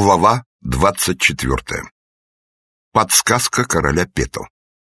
Глава 24. Подсказка короля Пето.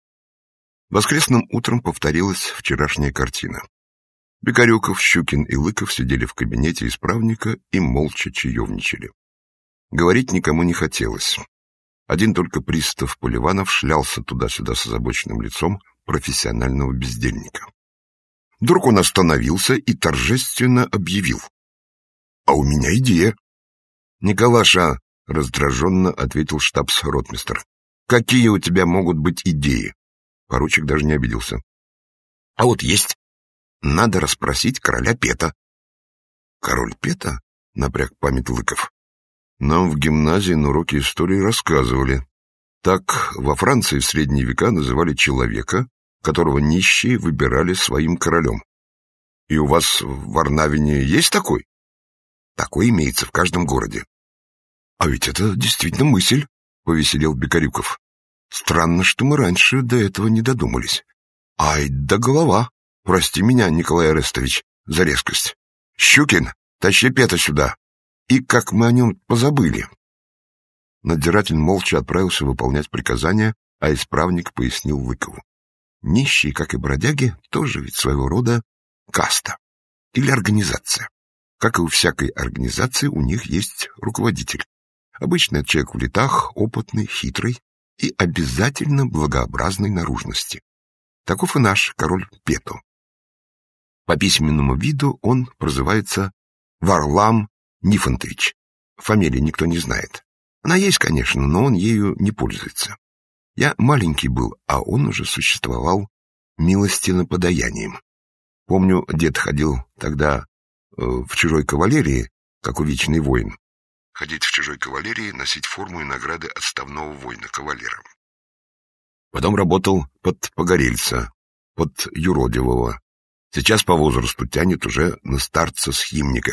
Воскресным утром повторилась вчерашняя картина. Бекарюков, Щукин и Лыков сидели в кабинете исправника и молча чаевничали. Говорить никому не хотелось. Один только пристав Поливанов шлялся туда-сюда с озабоченным лицом профессионального бездельника. Вдруг он остановился и торжественно объявил: «А у меня идея!» «Николаша», — раздраженно ответил штабс-ротмистр, — «какие у тебя могут быть идеи?» Поручик даже не обиделся. «А вот есть. Надо расспросить короля Пета». «Король Пета?» — напряг память Лыков. «Нам в гимназии на уроке истории рассказывали. Так во Франции в средние века называли человека, которого нищие выбирали своим королем. И у вас в Варнавине есть такой?» «Такой имеется в каждом городе». «А ведь это действительно мысль», — повеселел Бекарюков. «Странно, что мы раньше до этого не додумались. Ай да голова! Прости меня, Николай Арестович, за резкость. Щукин, тащи Пета сюда. И как мы о нем позабыли». Надзиратель молча отправился выполнять приказания, а исправник пояснил Лыкову. Нищие, как и бродяги, тоже ведь своего рода каста или организация. Как и у всякой организации, у них есть руководитель. Обычно это человек в летах, опытный, хитрый и обязательно благообразной наружности. Таков и наш король Пето. По письменному виду он прозывается Варлам Нифонтович. Фамилии никто не знает. Она есть, конечно, но он ею не пользуется. Я маленький был, а он уже существовал милостино подаянием. Помню, дед ходил тогда в чужой кавалерии, как увечный воин. Ходить в чужой кавалерии, носить форму и награды отставного воина-кавалера. Потом работал под погорельца, под юродивого. Сейчас по возрасту тянет уже на старца-схимника.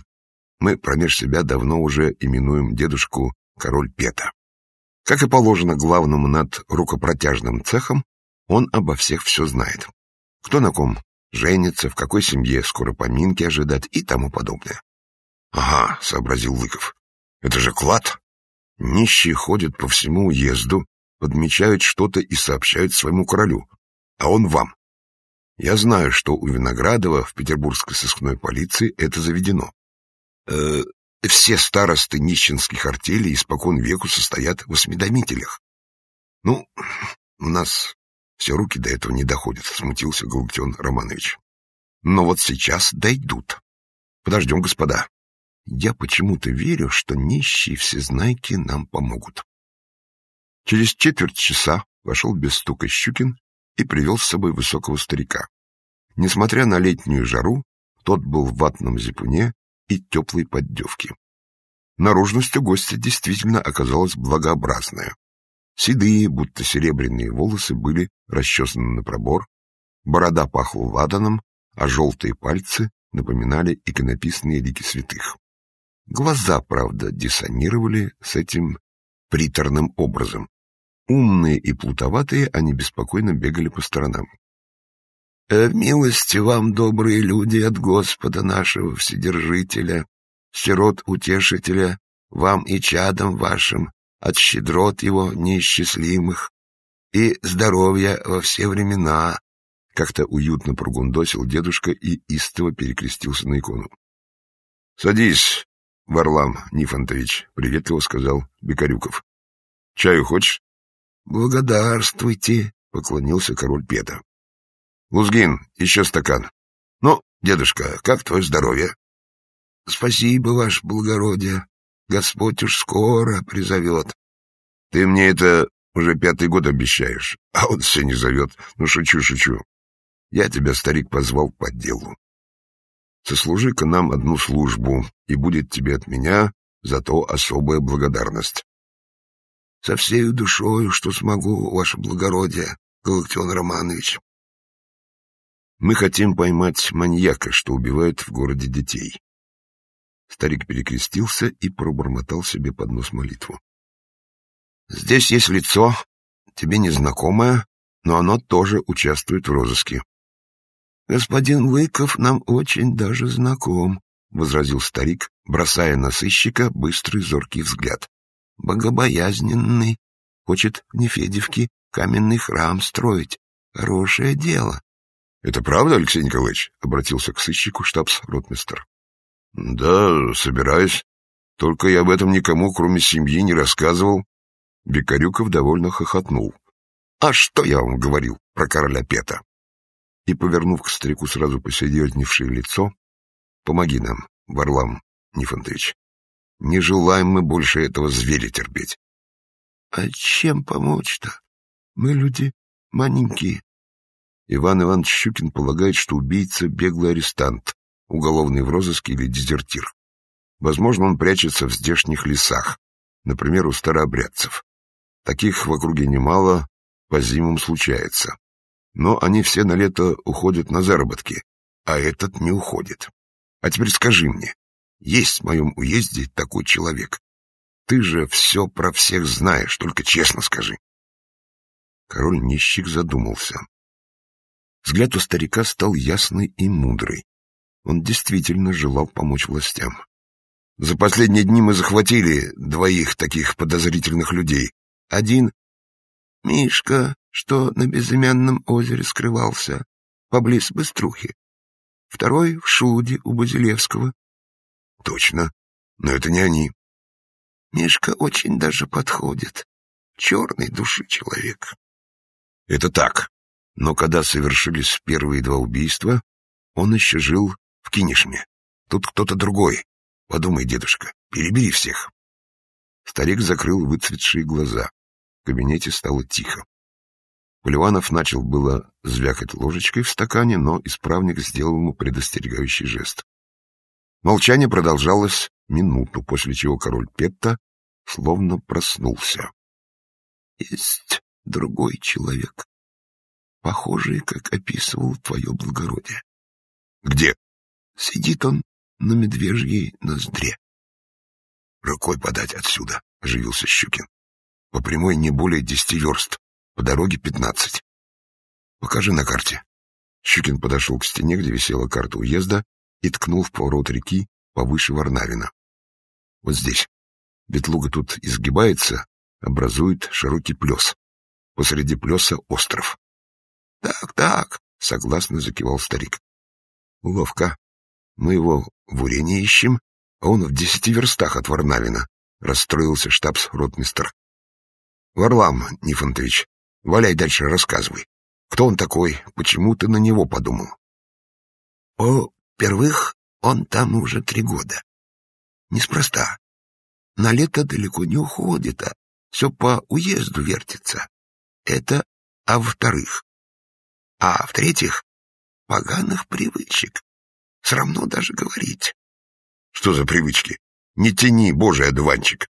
Мы промеж себя давно уже именуем дедушку король Пета. Как и положено главному над рукопротяжным цехом, он обо всех все знает. Кто на ком женится, в какой семье скоро поминки ожидать и тому подобное. «Ага», — сообразил Лыков, — «это же клад. Нищие ходят по всему уезду, подмечают что-то и сообщают своему королю, а он вам. Я знаю, что у Виноградова в петербургской сыскной полиции это заведено. Все старосты нищенских артелей испокон веку состоят в осведомителях. Ну, у нас все руки до этого не доходят», — смутился Галактион Романович. «Но вот сейчас дойдут. Подождем, господа. Я почему-то верю, что нищие всезнайки нам помогут». Через четверть часа вошел без стука Щукин и привел с собой высокого старика. Несмотря на летнюю жару, тот был в ватном зипуне и теплой поддевке. Наружность у гостя действительно оказалась благообразная. Седые, будто серебряные волосы были расчесаны на пробор, борода пахла ладаном, а желтые пальцы напоминали иконописные лики святых. Глаза, правда, диссонировали с этим приторным образом. Умные и плутоватые, они беспокойно бегали по сторонам. «Милости вам, добрые люди, от Господа нашего Вседержителя, сирот-утешителя, вам и чадам вашим, от щедрот его неисчислимых, и здоровья во все времена», — как-то уютно прогундосил дедушка и истово перекрестился на икону. «Садись, Варлам Нифонтович», — приветливо сказал Бекарюков. «Чаю хочешь?» «Благодарствуйте», — поклонился король Пета. «Лузгин, еще стакан. Ну, дедушка, как твое здоровье?» «Спасибо, ваше благородие. Господь уж скоро призовет». «Ты мне это уже 5-й год обещаешь, а он все не зовет. Ну, шучу. Я тебя, старик, позвал по делу. Сослужи-ка нам одну службу, и будет тебе от меня за то особая благодарность». «Со всею душою, что смогу, ваше благородие, Галактион Романович». «Мы хотим поймать маньяка, что убивает в городе детей». Старик перекрестился и пробормотал себе под нос молитву. «Здесь есть лицо, тебе незнакомое, но оно тоже участвует в розыске». «Господин Лыков нам очень даже знаком», — возразил старик, бросая на сыщика быстрый зоркий взгляд. богобоязненный, хочет в Нефедевке каменный храм строить. Хорошее дело. — Это правда, Алексей Николаевич? — обратился к сыщику штабс-ротмистр. — Да, собираюсь. Только я об этом никому, кроме семьи, не рассказывал. Бекарюков довольно хохотнул. — А что я вам говорил про короля Пета? И, повернув к старику сразу посерьезневшее лицо: — Помоги нам, Варлам Нифонтович. Не желаем мы больше этого зверя терпеть. — А чем помочь-то? Мы люди маленькие. Иван Иванович Щукин полагает, что убийца — беглый арестант, уголовный в розыске или дезертир. Возможно, он прячется в здешних лесах, например, у старообрядцев. Таких в округе немало, по зимам случается. Но они все на лето уходят на заработки, а этот не уходит. А теперь скажи мне, есть в моем уезде такой человек? Ты же все про всех знаешь, только честно скажи. Король-нищик задумался. Взгляд у старика стал ясный и мудрый. Он действительно желал помочь властям. За последние дни мы захватили 2 таких подозрительных людей. Один — Мишка, что на безымянном озере скрывался, поблиз Быструхи. Второй — в Шуде у Базилевского. Точно, но это не они. Мишка очень даже подходит. Черной души человек. Это так. Но когда совершились первые 2 убийства, он еще жил в Кинешме. Тут кто-то другой. Подумай, дедушка, перебери всех. Старик закрыл выцветшие глаза. В кабинете стало тихо. Поливанов начал было звякать ложечкой в стакане, но исправник сделал ему предостерегающий жест. Молчание продолжалось минуту, после чего король Петта словно проснулся. — Есть другой человек, похожий, как описывал твое благородие. — Где? — Сидит он на медвежьей ноздре. — Рукой подать отсюда, — оживился Щукин. — По прямой не более 10 верст, по дороге 15. — Покажи на карте. Щукин подошел к стене, где висела карта уезда, и ткнул в поворот реки повыше Варнавина. — Вот здесь. Ветлуга тут изгибается, образует широкий плес. Посреди плеса остров. — Так, — согласно закивал старик. — Ловко. Мы его в Урене ищем, а он в 10 верстах от Варнавина, — расстроился штабс-ротмистр. — Варлам Нифонтович, валяй дальше, рассказывай. Кто он такой? Почему ты на него подумал? — Во-первых, он там уже 3 года. Неспроста. На лето далеко не уходит, а все по уезду вертится. Это, а во-вторых. А в-третьих, поганых привычек. Срамно даже говорить. Что за привычки? Не тяни, божий одуванчик.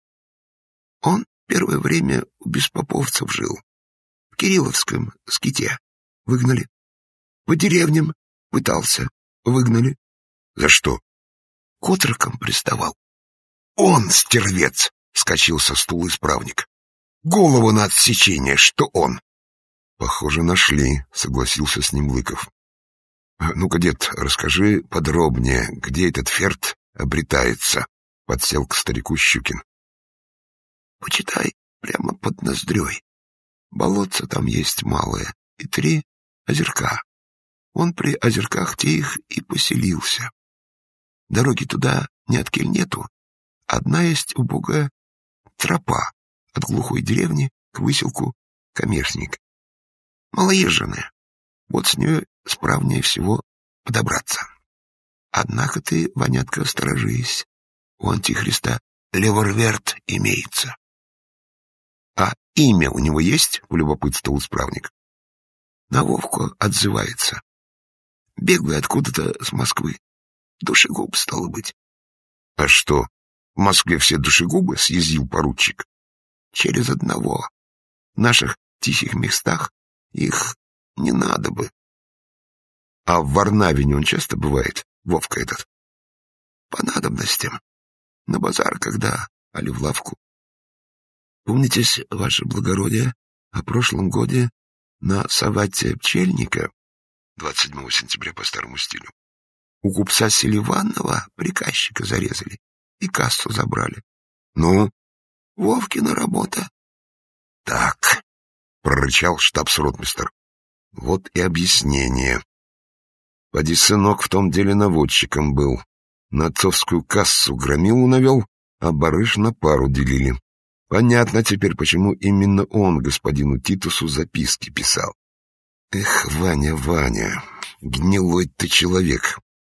Он первое время у беспоповцев жил. В Кирилловском ските. Выгнали. По деревням пытался. Выгнали. За что? К отрокам приставал. Он, стервец! — вскочил со стула исправник. Голову на отсечение, что он? Похоже, нашли, — согласился с ним Лыков. Ну-ка, дед, расскажи подробнее, где этот ферт обретается, — подсел к старику Щукин. Почитай, прямо под ноздрёй. Болотца там есть малое, и 3 озерка. Он при озерках тех и поселился. Дороги туда ни от кель нету. Одна есть убогая тропа от глухой деревни к выселку Камешник. Малоезженная. Вот с нее справнее всего подобраться. Однако ты, Ванятка, сторожись. У антихриста леворверт имеется. — А имя у него есть? — полюбопытствовал исправник. — На Вовку отзывается. Беглый откуда-то с Москвы. Душегуб, стало быть. — А что, в Москве все душегубы? — съязвил поручик. — Через одного. В наших тихих местах их не надо бы. — А в Варнавине он часто бывает, Вовка этот? — По надобностям. На базар когда, али в лавку. Помнитесь, ваше благородие, о прошлом годе на Савате Пчельника, 27 сентября по старому стилю, у купца Селиванова приказчика зарезали и кассу забрали. Ну, Вовкина работа. Так, прорычал штабс-ротмистр. Вот и объяснение. Поди, сынок, в том деле наводчиком был. На отцовскую кассу громилу навел, а барыш на пару делили. Понятно теперь, почему именно он господину Титусу записки писал. Эх, Ваня, Ваня, гнилой ты человек.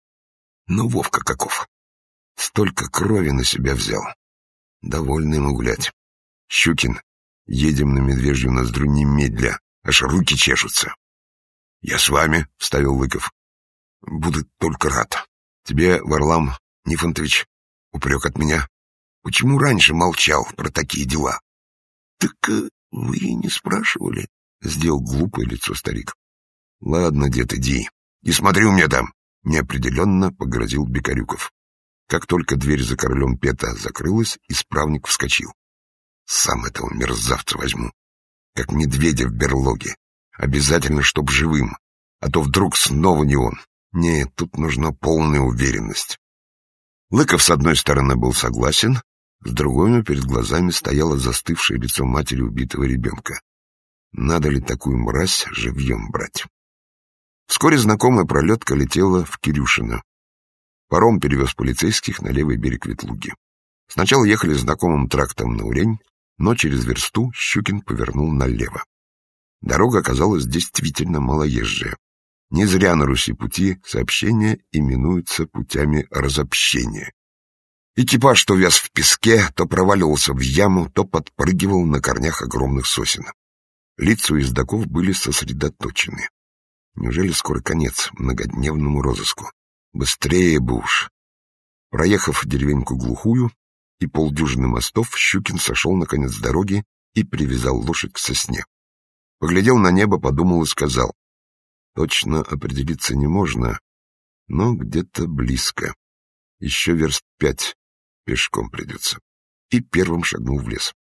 Ну, Вовка каков. Столько крови на себя взял. Довольно ему гулять. Щукин, едем на Медвежью Ноздрю немедля, аж руки чешутся. Я с вами, — вставил Лыков. Буду только рад. Тебе, Варлам Нифонтович, упрек от меня. Почему раньше молчал про такие дела? Так вы и не спрашивали, — сделал глупое лицо старик. Ладно, дед, иди. И смотри у меня там, — неопределенно погрозил Бекарюков. Как только дверь за королем Пета закрылась, исправник вскочил. Сам этого мерзавца возьму, как медведя в берлоге. Обязательно, чтоб живым, а то вдруг снова не он. Нет, тут нужна полная уверенность. Лыков с одной стороны был согласен, с другой перед глазами стояло застывшее лицо матери убитого ребенка. Надо ли такую мразь живьем брать? Вскоре знакомая пролетка летела в Кирюшино. Паром перевез полицейских на левый берег Ветлуги. Сначала ехали знакомым трактом на Урень, но через версту Щукин повернул налево. Дорога оказалась действительно малоезжая. Не зря на Руси пути сообщения именуются путями разобщения. Экипаж то вяз в песке, то проваливался в яму, то подпрыгивал на корнях огромных сосен. Лица у ездоков были сосредоточены. Неужели скоро конец многодневному розыску? Быстрее бы уж. Проехав деревеньку глухую и полдюжины мостов, Щукин сошел наконец с дороги и привязал лошадь к сосне. Поглядел на небо, подумал и сказал: точно определиться не можно, но где-то близко. Еще верст 5 пешком придется. И первым шагнул в лес.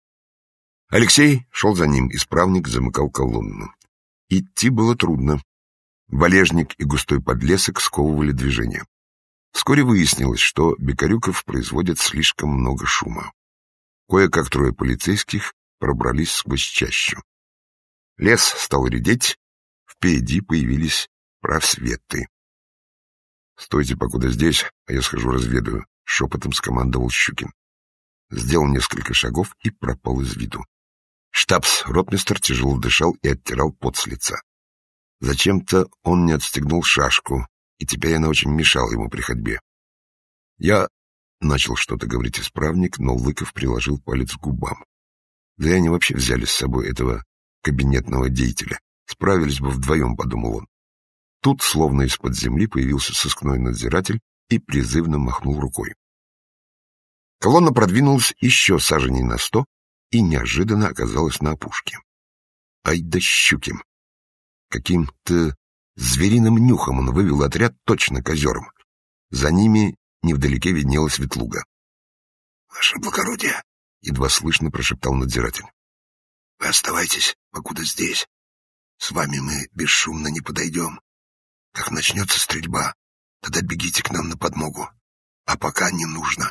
Алексей шел за ним, исправник замыкал колонну. Идти было трудно. Валежник и густой подлесок сковывали движение. Вскоре выяснилось, что Бекарюков производит слишком много шума. Кое-как трое полицейских пробрались сквозь чащу. Лес стал редеть, впереди появились просветы. — Стойте покуда здесь, а я схожу разведаю, — шепотом скомандовал Щукин. Сделал несколько шагов и пропал из виду. Штабс-ротмистр тяжело дышал и оттирал пот с лица. Зачем-то он не отстегнул шашку, и теперь она очень мешала ему при ходьбе. Я начал что-то говорить исправник, но Лыков приложил палец к губам. Да и они вообще взяли с собой этого кабинетного деятеля. Справились бы вдвоем, подумал он. Тут, словно из-под земли, появился сыскной надзиратель и призывно махнул рукой. Колонна продвинулась еще саженей на 100 и неожиданно оказалась на опушке. Ай да Щукин! Каким-то звериным нюхом он вывел отряд точно к озерам. За ними невдалеке виднелась Ветлуга. — Ваше благородие! — едва слышно прошептал надзиратель. — Вы оставайтесь, покуда здесь. С вами мы бесшумно не подойдем. Как начнется стрельба, тогда бегите к нам на подмогу. А пока не нужно.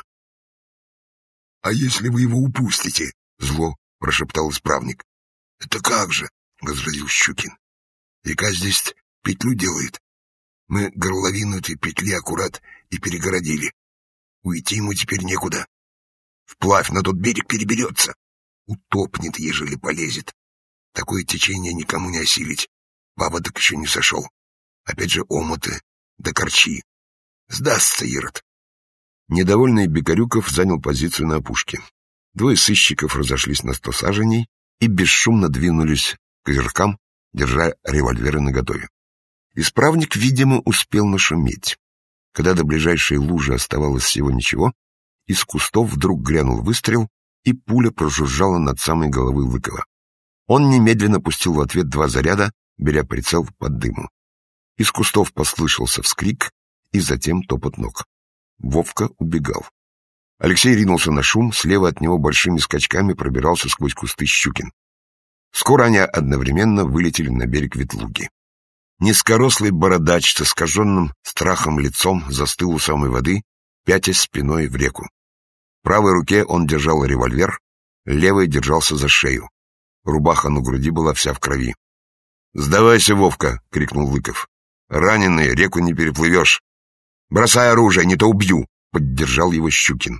— А если вы его упустите? — зло прошептал исправник. — Это как же? — возразил Щукин. — Река здесь петлю делает. Мы горловину этой петли аккурат и перегородили. Уйти ему теперь некуда. Вплавь на тот берег переберется. Утопнет, ежели полезет. Такое течение никому не осилить. Паводок еще не сошел. Опять же омуты, да корчи. Сдастся Ирод. Недовольный Бекарюков занял позицию на опушке. Двое сыщиков разошлись на 100 саженей и бесшумно двинулись к озеркам, держа револьверы наготове. Исправник, видимо, успел нашуметь. Когда до ближайшей лужи оставалось всего ничего, из кустов вдруг грянул выстрел, и пуля прожужжала над самой головой Лыкова. Он немедленно пустил в ответ 2 заряда, беря прицел под дыму. Из кустов послышался вскрик и затем топот ног. Вовка убегал. Алексей ринулся на шум, слева от него большими скачками пробирался сквозь кусты Щукин. Скоро они одновременно вылетели на берег Ветлуги. Низкорослый бородач с искаженным страхом лицом застыл у самой воды, пятясь спиной в реку. В правой руке он держал револьвер, Левый держался за шею. Рубаха на груди была вся в крови. «Сдавайся, Вовка!» — крикнул Лыков. «Раненый, реку не переплывешь! Бросай оружие, не то убью!» — поддержал его Щукин.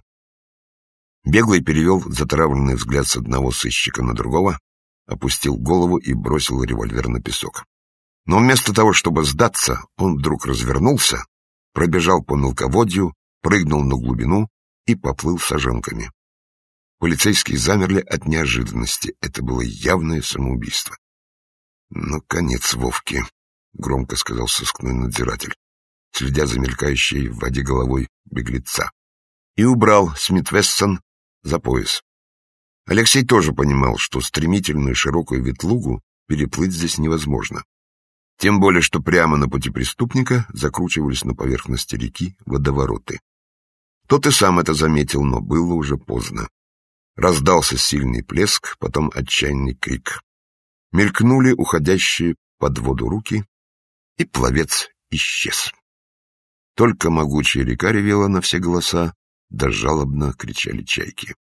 Беглый перевел затравленный взгляд с одного сыщика на другого, опустил голову и бросил револьвер на песок. Но вместо того, чтобы сдаться, он вдруг развернулся, пробежал по мелководью, прыгнул на глубину и поплыл саженками. Полицейские замерли от неожиданности. Это было явное самоубийство. «Ну, конец Вовке», — громко сказал сыскной надзиратель, следя за мелькающей в воде головой беглеца. И убрал Смит-Вессон за пояс. Алексей тоже понимал, что стремительную широкую ветлугу переплыть здесь невозможно. Тем более, что прямо на пути преступника закручивались на поверхности реки водовороты. Тот и сам это заметил, но было уже поздно. Раздался сильный плеск, потом отчаянный крик. Мелькнули уходящие под воду руки, и пловец исчез. Только могучая река ревела на все голоса, да жалобно кричали чайки.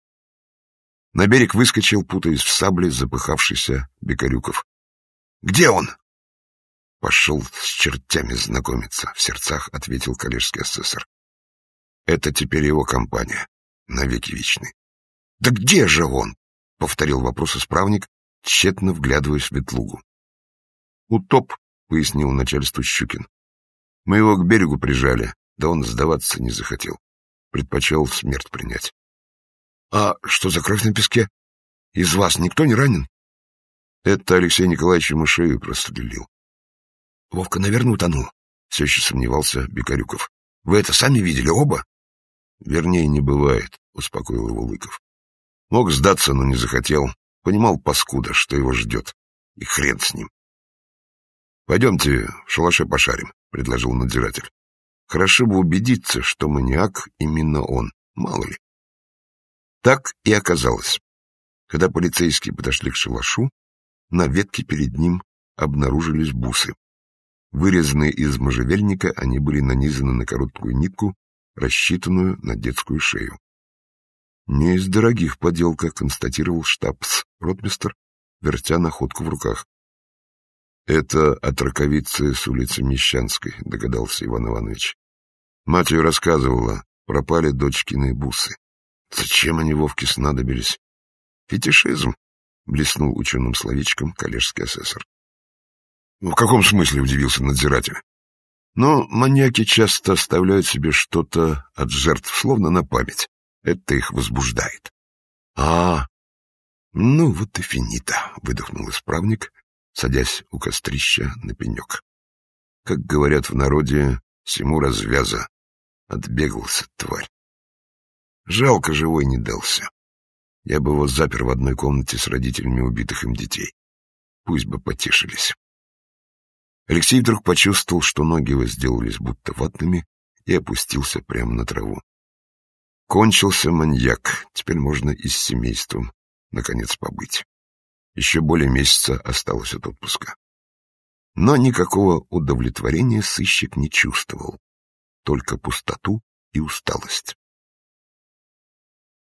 На берег выскочил, путаясь в сабле, запыхавшийся Бекарюков. «Где он?» «Пошел с чертями знакомиться», — в сердцах ответил коллежский асессор. «Это теперь его компания, навеки вечный». «Да где же он?» — повторил вопрос исправник, тщетно вглядываясь в ветлугу. «Утоп», — пояснил начальству Щукин. «Мы его к берегу прижали, да он сдаваться не захотел. Предпочел смерть принять». «А что за кровь на песке? Из вас никто не ранен?» «Это Алексей Николаевич ему шею прострелил». «Вовка, наверное, утонул», — все еще сомневался Бекарюков. «Вы это сами видели оба?» «Вернее, не бывает», — успокоил его Лыков. «Мог сдаться, но не захотел. Понимал, паскуда, что его ждет. И хрен с ним». «Пойдемте в шалаше пошарим», — предложил надзиратель. «Хорошо бы убедиться, что маньяк именно он, мало ли». Так и оказалось. Когда полицейские подошли к шалашу, на ветке перед ним обнаружились бусы. Вырезанные из можжевельника, они были нанизаны на короткую нитку, рассчитанную на детскую шею. «Не из дорогих поделка», — констатировал штабс-ротмистр, вертя находку в руках. «Это от раковицы с улицы Мещанской», — догадался Иван Иванович. «Мать ее рассказывала, пропали дочкины бусы. Зачем они Вовке снадобились?» «Фетишизм», — блеснул ученым словечком коллежский асессор. «В каком смысле?» — удивился надзиратель. «Но маньяки часто оставляют себе что-то от жертв, словно на память. Это их возбуждает». Ну вот и финита», — выдохнул исправник, садясь у кострища на пенек. «Как говорят в народе, всему развяза. Отбегался, тварь. Жалко, живой не дался. Я бы его запер в одной комнате с родителями убитых им детей. Пусть бы потешились». Алексей вдруг почувствовал, что ноги его сделались будто ватными, и опустился прямо на траву. Кончился маньяк, теперь можно и с семейством, наконец, побыть. Еще более месяца осталось от отпуска. Но никакого удовлетворения сыщик не чувствовал, только пустоту и усталость.